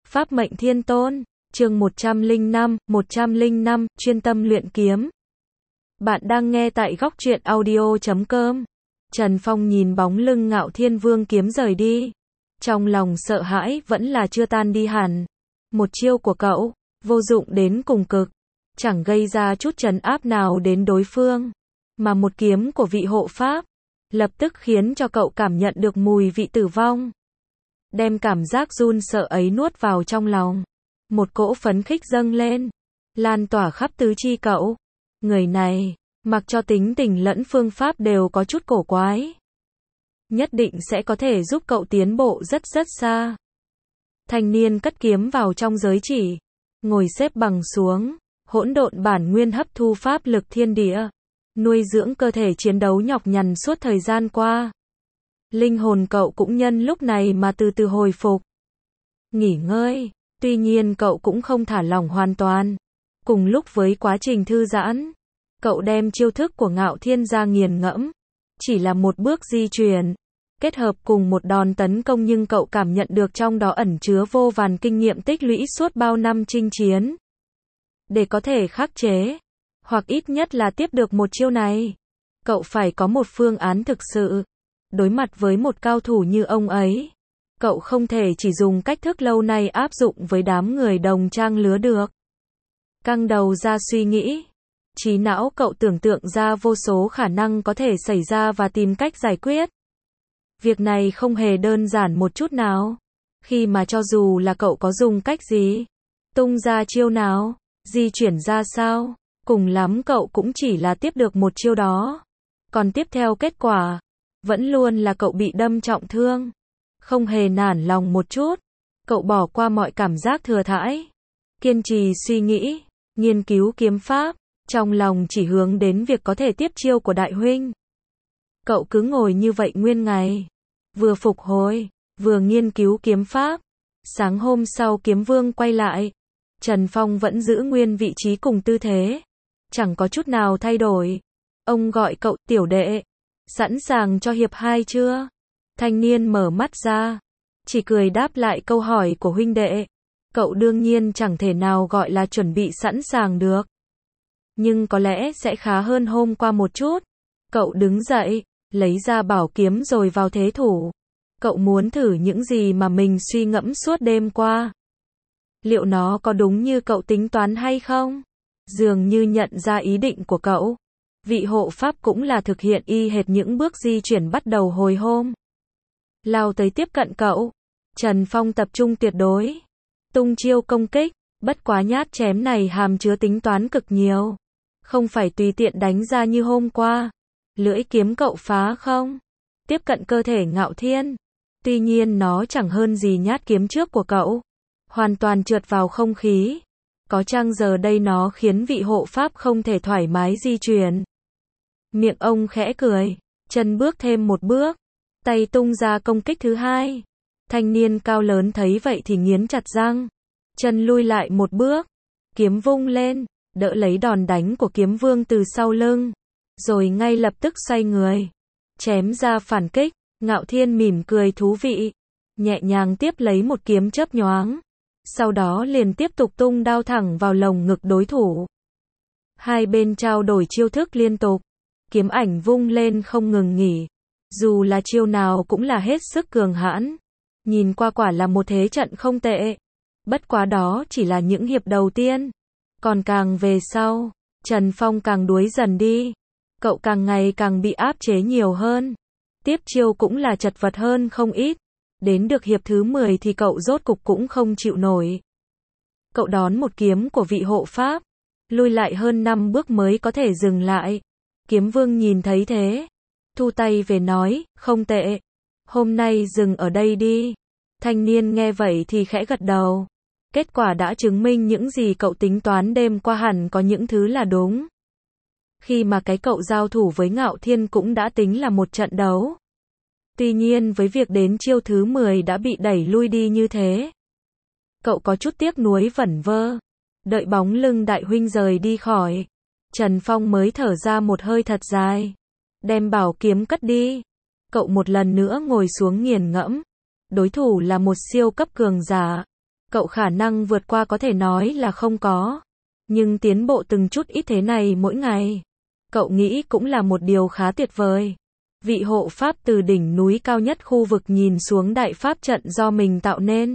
Pháp mệnh thiên tôn, chương 105, chuyên tâm luyện kiếm. Bạn đang nghe tại góc truyện audio.com. Trần Phong nhìn bóng lưng Ngạo Thiên Vương kiếm rời đi. Trong lòng sợ hãi vẫn là chưa tan đi hẳn. Một chiêu của cậu, vô dụng đến cùng cực. Chẳng gây ra chút trấn áp nào đến đối phương. Mà một kiếm của vị hộ pháp, lập tức khiến cho cậu cảm nhận được mùi vị tử vong. Đem cảm giác run sợ ấy nuốt vào trong lòng. Một cỗ phấn khích dâng lên, lan tỏa khắp tứ chi cậu. Người này, mặc cho tính tình lẫn phương pháp đều có chút cổ quái. Nhất định sẽ có thể giúp cậu tiến bộ rất xa. Thanh niên cất kiếm vào trong giới chỉ, ngồi xếp bằng xuống, hỗn độn bản nguyên hấp thu pháp lực thiên địa, nuôi dưỡng cơ thể chiến đấu nhọc nhằn suốt thời gian qua. Linh hồn cậu cũng nhân lúc này mà từ từ hồi phục, nghỉ ngơi. Tuy nhiên cậu cũng không thả lỏng hoàn toàn. Cùng lúc với quá trình thư giãn, cậu đem chiêu thức của Ngạo Thiên ra nghiền ngẫm. Chỉ là một bước di chuyển, kết hợp cùng một đòn tấn công, nhưng cậu cảm nhận được trong đó ẩn chứa vô vàn kinh nghiệm tích lũy suốt bao năm chinh chiến. Để có thể khắc chế, hoặc ít nhất là tiếp được một chiêu này, cậu phải có một phương án thực sự. Đối mặt với một cao thủ như ông ấy, cậu không thể chỉ dùng cách thức lâu nay áp dụng với đám người đồng trang lứa được. Căng đầu ra suy nghĩ, trí não cậu tưởng tượng ra vô số khả năng có thể xảy ra và tìm cách giải quyết. Việc này không hề đơn giản một chút nào. Khi mà cho dù là cậu có dùng cách gì, tung ra chiêu nào, di chuyển ra sao, cùng lắm cậu cũng chỉ là tiếp được một chiêu đó. Còn tiếp theo kết quả, vẫn luôn là cậu bị đâm trọng thương. Không hề nản lòng một chút, cậu bỏ qua mọi cảm giác thừa thãi, kiên trì suy nghĩ, nghiên cứu kiếm pháp, trong lòng chỉ hướng đến việc có thể tiếp chiêu của đại huynh. Cậu cứ ngồi như vậy nguyên ngày, vừa phục hồi, vừa nghiên cứu kiếm pháp. Sáng hôm sau kiếm vương quay lại, Trần Phong vẫn giữ nguyên vị trí cùng tư thế, chẳng có chút nào thay đổi. Ông gọi cậu, tiểu đệ, sẵn sàng cho hiệp 2 chưa? Thanh niên mở mắt ra, chỉ cười đáp lại câu hỏi của huynh đệ. Cậu đương nhiên chẳng thể nào gọi là chuẩn bị sẵn sàng được. Nhưng có lẽ sẽ khá hơn hôm qua một chút. Cậu đứng dậy, lấy ra bảo kiếm rồi vào thế thủ. Cậu muốn thử những gì mà mình suy ngẫm suốt đêm qua. Liệu nó có đúng như cậu tính toán hay không? Dường như nhận ra ý định của cậu, vị hộ pháp cũng là thực hiện y hệt những bước di chuyển bắt đầu hồi hôm. Lao tới tiếp cận cậu. Trần Phong tập trung tuyệt đối, tung chiêu công kích. Bất quá nhát chém này hàm chứa tính toán cực nhiều, không phải tùy tiện đánh ra như hôm qua. Lưỡi kiếm cậu phá không, tiếp cận cơ thể Ngạo Thiên. Tuy nhiên nó chẳng hơn gì nhát kiếm trước của cậu, hoàn toàn trượt vào không khí. Có chăng giờ đây nó khiến vị hộ pháp không thể thoải mái di chuyển. Miệng ông khẽ cười, chân bước thêm một bước, tay tung ra công kích thứ hai. Thanh niên cao lớn thấy vậy thì nghiến chặt răng, chân lui lại một bước, kiếm vung lên, đỡ lấy đòn đánh của kiếm vương từ sau lưng, rồi ngay lập tức xoay người, chém ra phản kích. Ngạo Thiên mỉm cười thú vị, nhẹ nhàng tiếp lấy một kiếm chớp nhoáng, sau đó liền tiếp tục tung đao thẳng vào lồng ngực đối thủ. Hai bên trao đổi chiêu thức liên tục, kiếm ảnh vung lên không ngừng nghỉ, dù là chiêu nào cũng là hết sức cường hãn. Nhìn qua quả là một thế trận không tệ. Bất quá đó chỉ là những hiệp đầu tiên. Còn càng về sau, Trần Phong càng đuối dần đi. Cậu càng ngày càng bị áp chế nhiều hơn. Tiếp chiêu cũng là chật vật hơn không ít. Đến được hiệp thứ 10 thì cậu rốt cục cũng không chịu nổi. Cậu đón một kiếm của vị hộ pháp, lui lại hơn 5 bước mới có thể dừng lại. Kiếm vương nhìn thấy thế, thu tay về nói, không tệ. Hôm nay dừng ở đây đi. Thanh niên nghe vậy thì khẽ gật đầu. Kết quả đã chứng minh những gì cậu tính toán đêm qua hẳn có những thứ là đúng. Khi mà cái cậu giao thủ với Ngạo Thiên cũng đã tính là một trận đấu. Tuy nhiên với việc đến chiêu thứ 10 đã bị đẩy lui đi như thế, cậu có chút tiếc nuối vẩn vơ. Đợi bóng lưng đại huynh rời đi khỏi, Trần Phong mới thở ra một hơi thật dài, đem bảo kiếm cất đi. Cậu một lần nữa ngồi xuống nghiền ngẫm. Đối thủ là một siêu cấp cường giả. Cậu khả năng vượt qua có thể nói là không có. Nhưng tiến bộ từng chút ít thế này mỗi ngày, cậu nghĩ cũng là một điều khá tuyệt vời. Vị hộ pháp từ đỉnh núi cao nhất khu vực nhìn xuống đại pháp trận do mình tạo nên.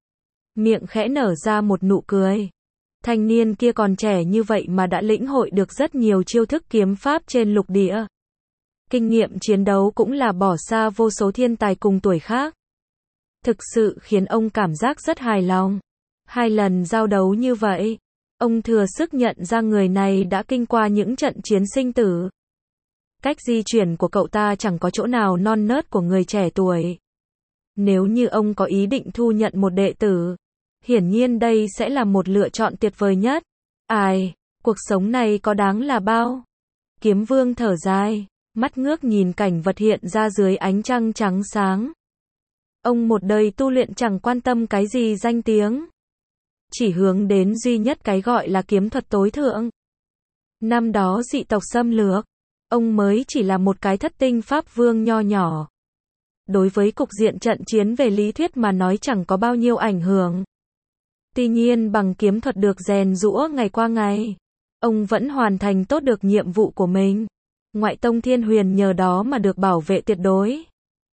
Miệng khẽ nở ra một nụ cười. Thanh niên kia còn trẻ như vậy mà đã lĩnh hội được rất nhiều chiêu thức kiếm pháp trên lục địa. Kinh nghiệm chiến đấu cũng là bỏ xa vô số thiên tài cùng tuổi khác. Thực sự khiến ông cảm giác rất hài lòng. 2 lần giao đấu như vậy, ông thừa sức nhận ra người này đã kinh qua những trận chiến sinh tử. Cách di chuyển của cậu ta chẳng có chỗ nào non nớt của người trẻ tuổi. Nếu như ông có ý định thu nhận một đệ tử, hiển nhiên đây sẽ là một lựa chọn tuyệt vời nhất. Ai, cuộc sống này có đáng là bao? Kiếm Vương thở dài, mắt ngước nhìn cảnh vật hiện ra dưới ánh trăng trắng sáng. Ông một đời tu luyện chẳng quan tâm cái gì danh tiếng, chỉ hướng đến duy nhất cái gọi là kiếm thuật tối thượng. Năm đó dị tộc xâm lược, ông mới chỉ là một cái thất tinh pháp vương nho nhỏ. Đối với cục diện trận chiến về lý thuyết mà nói chẳng có bao nhiêu ảnh hưởng. Tuy nhiên bằng kiếm thuật được rèn giũa ngày qua ngày, ông vẫn hoàn thành tốt được nhiệm vụ của mình. Ngoại tông Thiên Huyền nhờ đó mà được bảo vệ tuyệt đối.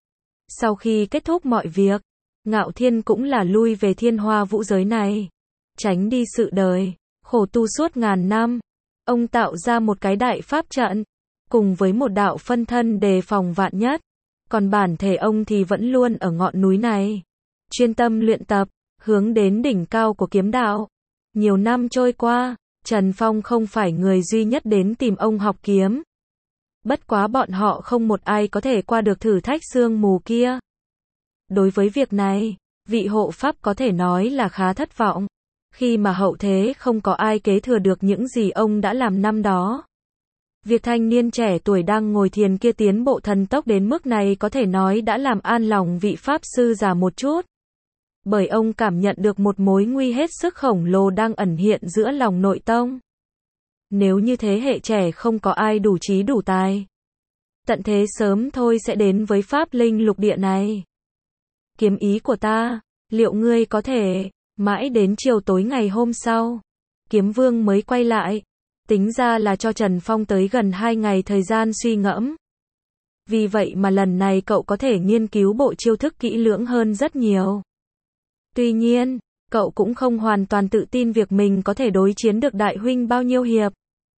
Sau khi kết thúc mọi việc, Ngạo Thiên cũng là lui về Thiên Hoa Vũ giới này, tránh đi sự đời khổ tu suốt ngàn năm. Ông tạo ra một cái đại pháp trận, cùng với một đạo phân thân đề phòng vạn nhất. Còn bản thể ông thì vẫn luôn ở ngọn núi này, chuyên tâm luyện tập, hướng đến đỉnh cao của kiếm đạo. Nhiều năm trôi qua, Trần Phong không phải người duy nhất đến tìm ông học kiếm. Bất quá bọn họ không một ai có thể qua được thử thách sương mù kia. Đối với việc này, vị hộ pháp có thể nói là khá thất vọng, khi mà hậu thế không có ai kế thừa được những gì ông đã làm năm đó. Việc thanh niên trẻ tuổi đang ngồi thiền kia tiến bộ thần tốc đến mức này có thể nói đã làm an lòng vị pháp sư già một chút. Bởi ông cảm nhận được một mối nguy hết sức khổng lồ đang ẩn hiện giữa lòng nội tông. Nếu như thế hệ trẻ không có ai đủ trí đủ tài, tận thế sớm thôi sẽ đến với pháp linh lục địa này. Kiếm ý của ta, liệu ngươi có thể? Mãi đến chiều tối ngày hôm sau, Kiếm Vương mới quay lại. Tính ra là cho Trần Phong tới gần 2 ngày thời gian suy ngẫm. Vì vậy mà lần này cậu có thể nghiên cứu bộ chiêu thức kỹ lưỡng hơn rất nhiều. Tuy nhiên, cậu cũng không hoàn toàn tự tin việc mình có thể đối chiến được đại huynh bao nhiêu hiệp.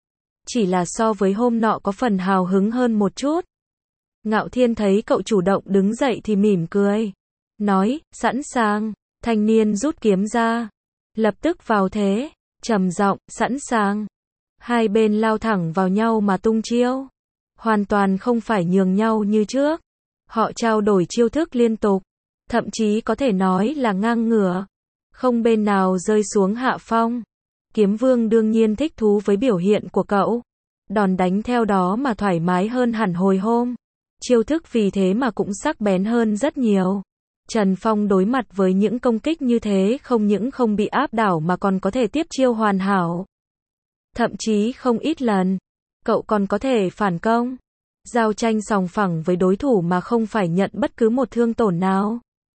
Chỉ là so với hôm nọ có phần hào hứng hơn một chút. Ngạo Thiên thấy cậu chủ động đứng dậy thì mỉm cười. Nói, sẵn sàng. Thanh niên rút kiếm ra. Lập tức vào thế. Trầm giọng, sẵn sàng. Hai bên lao thẳng vào nhau mà tung chiêu. Hoàn toàn không phải nhường nhau như trước. Họ trao đổi chiêu thức liên tục. Thậm chí có thể nói là ngang ngửa. Không bên nào rơi xuống hạ phong. Kiếm Vương đương nhiên thích thú với biểu hiện của cậu. Đòn đánh theo đó mà thoải mái hơn hẳn hồi hôm. Chiêu thức vì thế mà cũng sắc bén hơn rất nhiều. Trần Phong đối mặt với những công kích như thế không những không bị áp đảo mà còn có thể tiếp chiêu hoàn hảo. Thậm chí không ít lần, cậu còn có thể phản công. Giao tranh sòng phẳng với đối thủ mà không phải nhận bất cứ một thương tổn nào.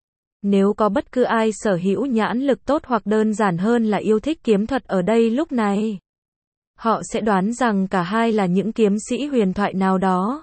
Nếu có bất cứ ai sở hữu nhãn lực tốt hoặc đơn giản hơn là yêu thích kiếm thuật ở đây lúc này, họ sẽ đoán rằng cả hai là những kiếm sĩ huyền thoại nào đó.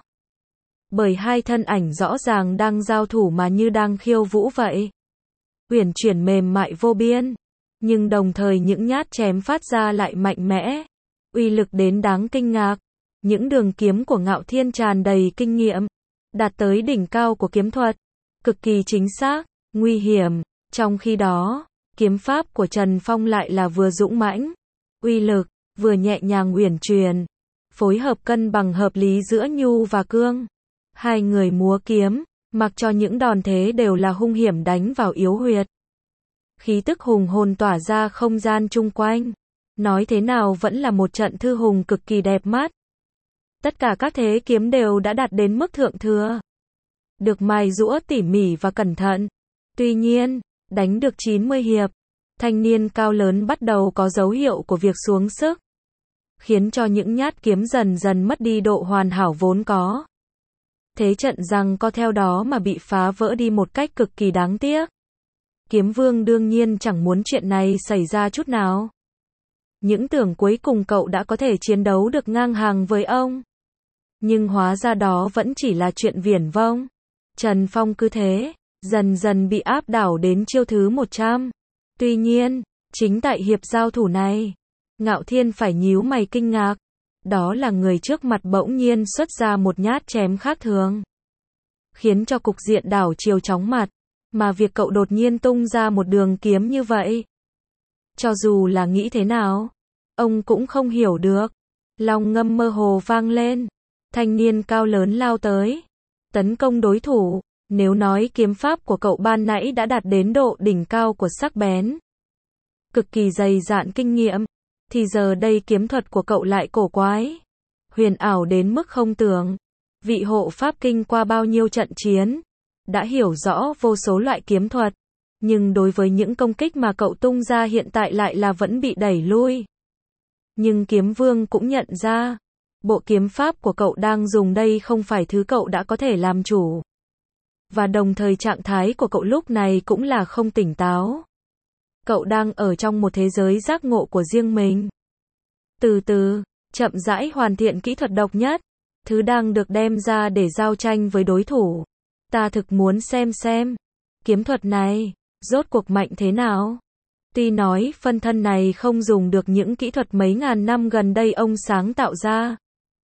Bởi hai thân ảnh rõ ràng đang giao thủ mà như đang khiêu vũ vậy. Uyển chuyển mềm mại vô biên, nhưng đồng thời những nhát chém phát ra lại mạnh mẽ, uy lực đến đáng kinh ngạc. Những đường kiếm của Ngạo Thiên tràn đầy kinh nghiệm, đạt tới đỉnh cao của kiếm thuật, cực kỳ chính xác, nguy hiểm. Trong khi đó, kiếm pháp của Trần Phong lại là vừa dũng mãnh, uy lực, vừa nhẹ nhàng uyển chuyển, phối hợp cân bằng hợp lý giữa nhu và cương. Hai người múa kiếm, mặc cho những đòn thế đều là hung hiểm đánh vào yếu huyệt. Khí tức hùng hồn tỏa ra không gian chung quanh. Nói thế nào vẫn là một trận thư hùng cực kỳ đẹp mắt. Tất cả các thế kiếm đều đã đạt đến mức thượng thừa, được mài giũa tỉ mỉ và cẩn thận. Tuy nhiên, đánh được 90 hiệp, thanh niên cao lớn bắt đầu có dấu hiệu của việc xuống sức, khiến cho những nhát kiếm dần dần mất đi độ hoàn hảo vốn có. Thế trận giằng co theo đó mà bị phá vỡ đi một cách cực kỳ đáng tiếc. Kiếm Vương đương nhiên chẳng muốn chuyện này xảy ra chút nào. Những tưởng cuối cùng cậu đã có thể chiến đấu được ngang hàng với ông. Nhưng hóa ra đó vẫn chỉ là chuyện viển vông. Trần Phong cứ thế, dần dần bị áp đảo đến chiêu thứ 100. Tuy nhiên, chính tại hiệp giao thủ này, Ngạo Thiên phải nhíu mày kinh ngạc. Đó là người trước mặt bỗng nhiên xuất ra một nhát chém khác thường, khiến cho cục diện đảo chiều chóng mặt. Mà việc cậu đột nhiên tung ra một đường kiếm như vậy, cho dù là nghĩ thế nào, ông cũng không hiểu được. Long ngâm mơ hồ vang lên, thanh niên cao lớn lao tới, tấn công đối thủ. Nếu nói kiếm pháp của cậu ban nãy đã đạt đến độ đỉnh cao của sắc bén, cực kỳ dày dạn kinh nghiệm, thì giờ đây kiếm thuật của cậu lại cổ quái, huyền ảo đến mức không tưởng. Vị hộ pháp kinh qua bao nhiêu trận chiến, đã hiểu rõ vô số loại kiếm thuật, nhưng đối với những công kích mà cậu tung ra hiện tại lại là vẫn bị đẩy lui. Nhưng Kiếm Vương cũng nhận ra, bộ kiếm pháp của cậu đang dùng đây không phải thứ cậu đã có thể làm chủ. Và đồng thời trạng thái của cậu lúc này cũng là không tỉnh táo. Cậu đang ở trong một thế giới giác ngộ của riêng mình. Từ từ, chậm rãi hoàn thiện kỹ thuật độc nhất, thứ đang được đem ra để giao tranh với đối thủ. Ta thực muốn xem, kiếm thuật này, rốt cuộc mạnh thế nào? Tuy nói phân thân này không dùng được những kỹ thuật mấy ngàn năm gần đây ông sáng tạo ra,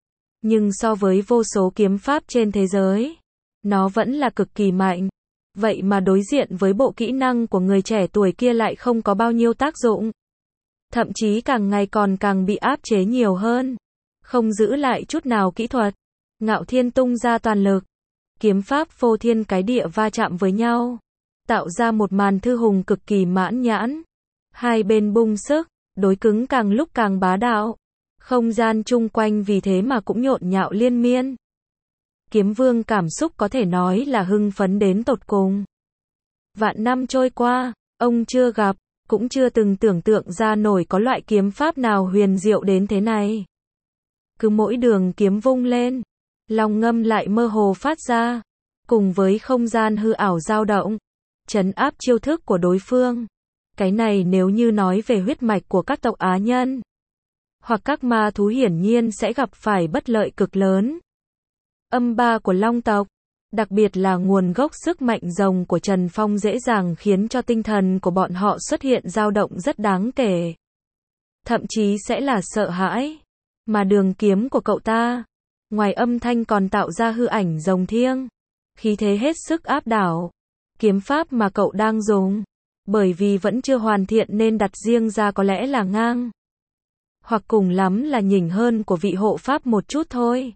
nhưng so với vô số kiếm pháp trên thế giới, nó vẫn là cực kỳ mạnh. Vậy mà đối diện với bộ kỹ năng của người trẻ tuổi kia lại không có bao nhiêu tác dụng. Thậm chí càng ngày càng bị áp chế nhiều hơn. Không giữ lại chút nào kỹ thuật. Ngạo Thiên tung ra toàn lực. Kiếm pháp phô thiên cái địa va chạm với nhau, tạo ra một màn thư hùng cực kỳ mãn nhãn. Hai bên bung sức, đối cứng càng lúc càng bá đạo. Không gian chung quanh vì thế mà cũng nhộn nhạo liên miên. Kiếm Vương cảm xúc có thể nói là hưng phấn đến tột cùng. Vạn năm trôi qua, ông chưa gặp, cũng chưa từng tưởng tượng ra nổi có loại kiếm pháp nào huyền diệu đến thế này. Cứ mỗi đường kiếm vung lên, long ngâm lại mơ hồ phát ra, cùng với không gian hư ảo dao động, trấn áp chiêu thức của đối phương. Cái này nếu như nói về huyết mạch của các tộc Á nhân, hoặc các ma thú hiển nhiên sẽ gặp phải bất lợi cực lớn. Âm ba của Long tộc, đặc biệt là nguồn gốc sức mạnh rồng của Trần Phong dễ dàng khiến cho tinh thần của bọn họ xuất hiện dao động rất đáng kể. Thậm chí sẽ là sợ hãi. Mà đường kiếm của cậu ta, ngoài âm thanh còn tạo ra hư ảnh rồng thiêng, khí thế hết sức áp đảo. Kiếm pháp mà cậu đang dùng, bởi vì vẫn chưa hoàn thiện nên đặt riêng ra có lẽ là ngang, hoặc cùng lắm là nhỉnh hơn của vị hộ pháp một chút thôi.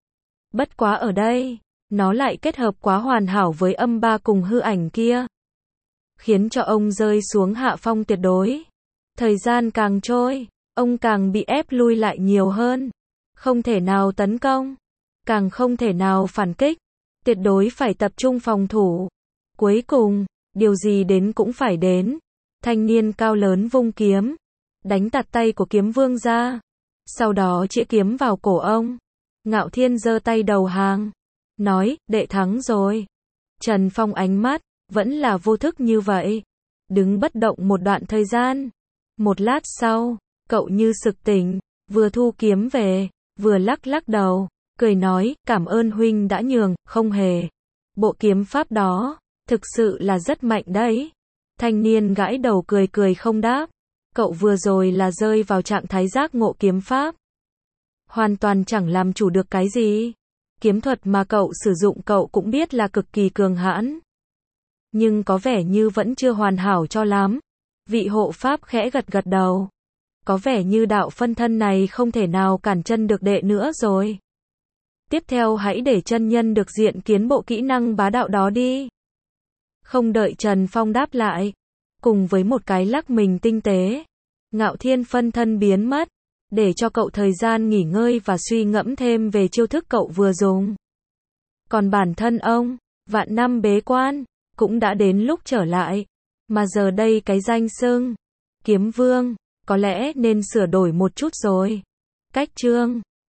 Bất quá ở đây, nó lại kết hợp quá hoàn hảo với âm ba cùng hư ảnh kia, khiến cho ông rơi xuống hạ phong tuyệt đối. Thời gian càng trôi, ông càng bị ép lui lại nhiều hơn. Không thể nào tấn công, càng không thể nào phản kích. Tuyệt đối phải tập trung phòng thủ. Cuối cùng, điều gì đến cũng phải đến. Thanh niên cao lớn vung kiếm, đánh tạt tay của Kiếm Vương ra. Sau đó chĩa kiếm vào cổ ông. Ngạo Thiên giơ tay đầu hàng, nói, đệ thắng rồi. Trần Phong ánh mắt, vẫn là vô thức như vậy. Đứng bất động một đoạn thời gian. Một lát sau, cậu như sực tỉnh, vừa thu kiếm về, vừa lắc lắc đầu, cười nói, cảm ơn huynh đã nhường, không hề. Bộ kiếm pháp đó, thực sự là rất mạnh đấy. Thanh niên gãi đầu cười không đáp. Cậu vừa rồi là rơi vào trạng thái giác ngộ kiếm pháp. Hoàn toàn chẳng làm chủ được cái gì. Kiếm thuật mà cậu sử dụng cậu cũng biết là cực kỳ cường hãn. Nhưng có vẻ như vẫn chưa hoàn hảo cho lắm. Vị hộ pháp khẽ gật đầu. Có vẻ như đạo phân thân này không thể nào cản chân được đệ nữa rồi. Tiếp theo hãy để chân nhân được diện kiến bộ kỹ năng bá đạo đó đi. Không đợi Trần Phong đáp lại, cùng với một cái lắc mình tinh tế, Ngạo Thiên phân thân biến mất, để cho cậu thời gian nghỉ ngơi và suy ngẫm thêm về chiêu thức cậu vừa dùng. Còn bản thân ông, vạn năm bế quan, cũng đã đến lúc trở lại. Mà giờ đây cái danh xưng Kiếm Vương, có lẽ nên sửa đổi một chút rồi. Cách chương